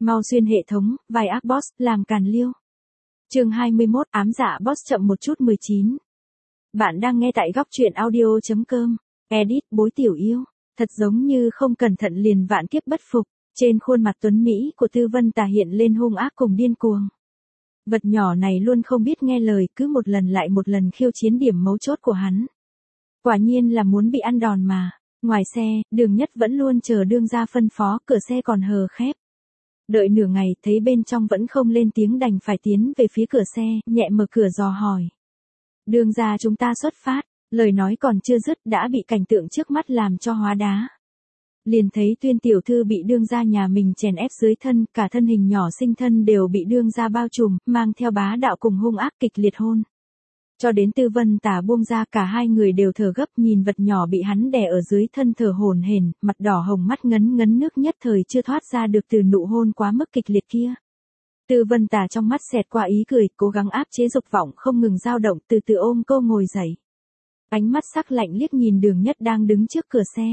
Mau xuyên hệ thống, vai ác boss, làm càn liêu. Chương 21, ám dạ boss chậm một chút 19. Bạn đang nghe tại góc truyện audio.com. Edit, bối tiểu yêu. Thật giống như không cẩn thận liền vạn kiếp bất phục. Trên khuôn mặt tuấn Mỹ của Tư Vân Tà hiện lên hung ác cùng điên cuồng. Vật nhỏ này luôn không biết nghe lời, cứ một lần lại một lần khiêu chiến điểm mấu chốt của hắn. Quả nhiên là muốn bị ăn đòn mà. Ngoài xe, Đường Nhất vẫn luôn chờ đương gia phân phó, cửa xe còn hờ khép. Đợi nửa ngày, thấy bên trong vẫn không lên tiếng đành phải tiến về phía cửa xe, nhẹ mở cửa dò hỏi. Đương gia chúng ta xuất phát, lời nói còn chưa dứt đã bị cảnh tượng trước mắt làm cho hóa đá. Liền thấy Tuyên tiểu thư bị đương gia nhà mình chèn ép dưới thân, cả thân hình nhỏ xinh thân đều bị đương gia bao trùm, mang theo bá đạo cùng hung ác kịch liệt hôn. Cho đến Tư Vân Tà buông ra, cả hai người đều thở gấp, nhìn vật nhỏ bị hắn đè ở dưới thân thở hổn hển, mặt đỏ hồng, mắt ngấn ngấn nước, nhất thời chưa thoát ra được từ nụ hôn quá mức kịch liệt kia. Tư Vân Tà trong mắt xẹt qua ý cười, cố gắng áp chế dục vọng không ngừng dao động, từ từ ôm cô ngồi dậy. Ánh mắt sắc lạnh liếc nhìn Đường Nhất đang đứng trước cửa xe.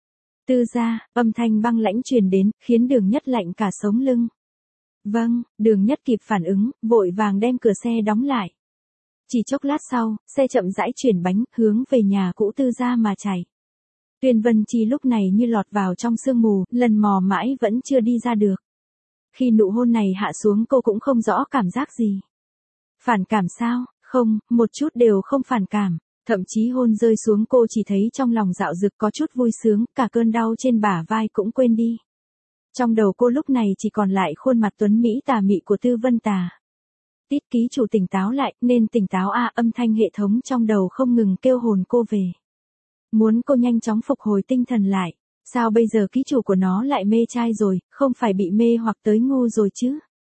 Tư gia, âm thanh băng lãnh truyền đến, khiến Đường Nhất lạnh cả sống lưng. Vâng, Đường Nhất kịp phản ứng, vội vàng đem cửa xe đóng lại. Chỉ chốc lát sau, xe chậm rãi chuyển bánh, hướng về nhà cũ Tư gia mà chạy. Tuyên Vân Chi lúc này như lọt vào trong sương mù, lần mò mãi vẫn chưa đi ra được. Khi nụ hôn này hạ xuống cô cũng không rõ cảm giác gì. Phản cảm sao? Không, một chút đều không phản cảm. Thậm chí hôn rơi xuống cô chỉ thấy trong lòng dạo dực có chút vui sướng, cả cơn đau trên bả vai cũng quên đi. Trong đầu cô lúc này chỉ còn lại khuôn mặt tuấn Mỹ tà mị của Tư Vân Tà. Tít ký chủ tỉnh táo lại, nên tỉnh táo a, âm thanh hệ thống trong đầu không ngừng kêu hồn cô về. Muốn cô nhanh chóng phục hồi tinh thần lại. Sao bây giờ ký chủ của nó lại mê trai rồi, không phải bị mê hoặc tới ngu rồi chứ?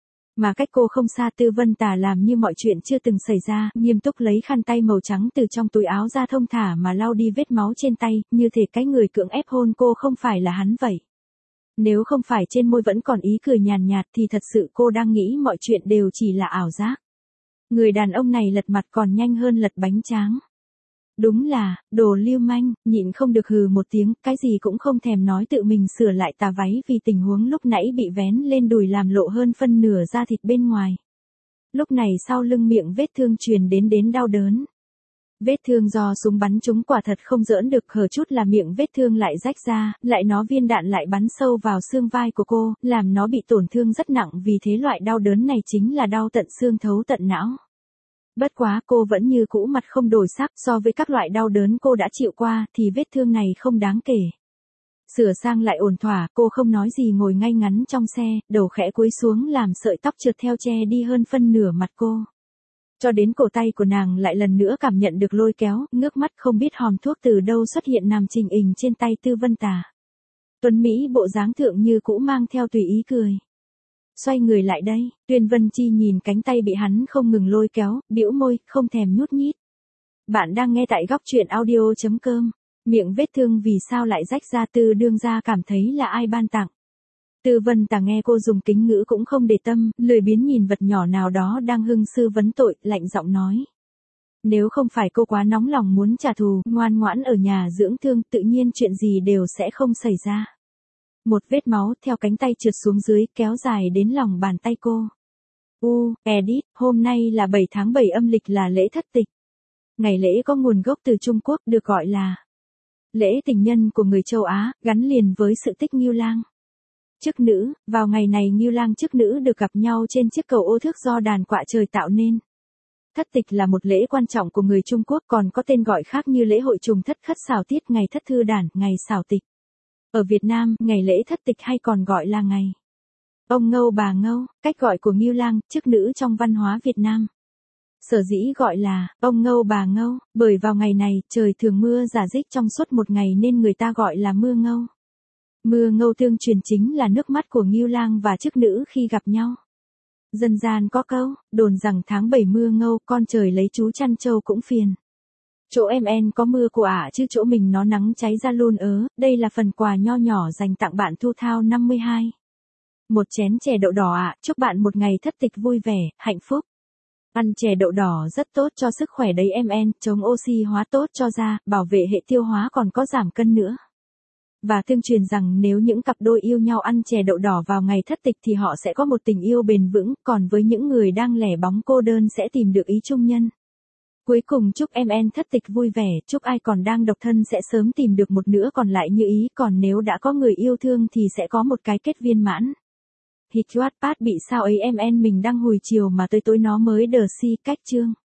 Mà cách cô không xa, Tư Vân Tà làm như mọi chuyện chưa từng xảy ra, nghiêm túc lấy khăn tay màu trắng từ trong túi áo ra thông thả mà lau đi vết máu trên tay, như thể cái người cưỡng ép hôn cô không phải là hắn vậy. Nếu không phải trên môi vẫn còn ý cười nhàn nhạt thì thật sự cô đang nghĩ mọi chuyện đều chỉ là ảo giác. Người đàn ông này lật mặt còn nhanh hơn lật bánh tráng. Đúng là, đồ lưu manh, nhịn không được hừ một tiếng, cái gì cũng không thèm nói, tự mình sửa lại tà váy vì tình huống lúc nãy bị vén lên đùi làm lộ hơn phân nửa da thịt bên ngoài. Lúc này sau lưng miệng vết thương truyền đến đau đớn. Vết thương do súng bắn trúng quả thật không giỡn được, hở chút là miệng vết thương lại rách ra, lại nó viên đạn lại bắn sâu vào xương vai của cô, làm nó bị tổn thương rất nặng, vì thế loại đau đớn này chính là đau tận xương thấu tận não. Bất quá cô vẫn như cũ mặt không đổi sắc, so với các loại đau đớn cô đã chịu qua thì vết thương này không đáng kể. Sửa sang lại ổn thỏa, cô không nói gì ngồi ngay ngắn trong xe, đầu khẽ cúi xuống làm sợi tóc trượt theo che đi hơn phân nửa mặt cô. Cho đến cổ tay của nàng lại lần nữa cảm nhận được lôi kéo, ngước mắt không biết hòm thuốc từ đâu xuất hiện nằm trình hình trên tay Tư Vân Tà. Tuấn Mỹ bộ dáng thượng như cũ mang theo tùy ý cười. Xoay người lại đây, Tuyên Vân Chi nhìn cánh tay bị hắn không ngừng lôi kéo, bĩu môi, không thèm nhút nhít. Bạn đang nghe tại góc truyện audio.com. Miệng vết thương vì sao lại rách ra, Tư đương gia cảm thấy là ai ban tặng. Tư Vân Tà nghe cô dùng kính ngữ cũng không để tâm, lười biếng nhìn vật nhỏ nào đó đang hưng sư vấn tội, lạnh giọng nói. Nếu không phải cô quá nóng lòng muốn trả thù, ngoan ngoãn ở nhà dưỡng thương, tự nhiên chuyện gì đều sẽ không xảy ra. Một vết máu theo cánh tay trượt xuống dưới, kéo dài đến lòng bàn tay cô. Edit, hôm nay là 7 tháng 7 âm lịch, là lễ thất tịch. Ngày lễ có nguồn gốc từ Trung Quốc, được gọi là lễ tình nhân của người châu Á, gắn liền với sự tích Ngưu Lang. Chức nữ, vào ngày này Ngưu Lang chức nữ được gặp nhau trên chiếc cầu ô thước do đàn quạ trời tạo nên. Thất tịch là một lễ quan trọng của người Trung Quốc, còn có tên gọi khác như lễ hội trùng thất, khất xảo tiết, ngày thất thư đản, ngày xảo tịch. Ở Việt Nam, ngày lễ thất tịch hay còn gọi là ngày ông Ngâu bà Ngâu, cách gọi của Ngưu Lang, chức nữ trong văn hóa Việt Nam. Sở dĩ gọi là ông Ngâu bà Ngâu, bởi vào ngày này, trời thường mưa rả rích trong suốt một ngày nên người ta gọi là mưa ngâu. Mưa ngâu tương truyền chính là nước mắt của Ngưu Lang và chức nữ khi gặp nhau. Dân gian có câu, đồn rằng tháng 7 mưa ngâu, con trời lấy chú chăn trâu cũng phiền. Chỗ em có mưa của ả chứ chỗ mình nó nắng cháy ra luôn ớ, đây là phần quà nho nhỏ dành tặng bạn Thu Thao 52. Một chén chè đậu đỏ ạ, chúc bạn một ngày thất tịch vui vẻ, hạnh phúc. Ăn chè đậu đỏ rất tốt cho sức khỏe đấy em, chống oxy hóa tốt cho da, bảo vệ hệ tiêu hóa còn có giảm cân nữa. Và tương truyền rằng nếu những cặp đôi yêu nhau ăn chè đậu đỏ vào ngày thất tịch thì họ sẽ có một tình yêu bền vững, còn với những người đang lẻ bóng cô đơn sẽ tìm được ý chung nhân. Cuối cùng chúc MN thất tịch vui vẻ, chúc ai còn đang độc thân sẽ sớm tìm được một nửa còn lại như ý, còn nếu đã có người yêu thương thì sẽ có một cái kết viên mãn. Hit Wattpad bị sao ấy MN mình đăng hồi chiều mà tới tối nó mới đờ si cách chương.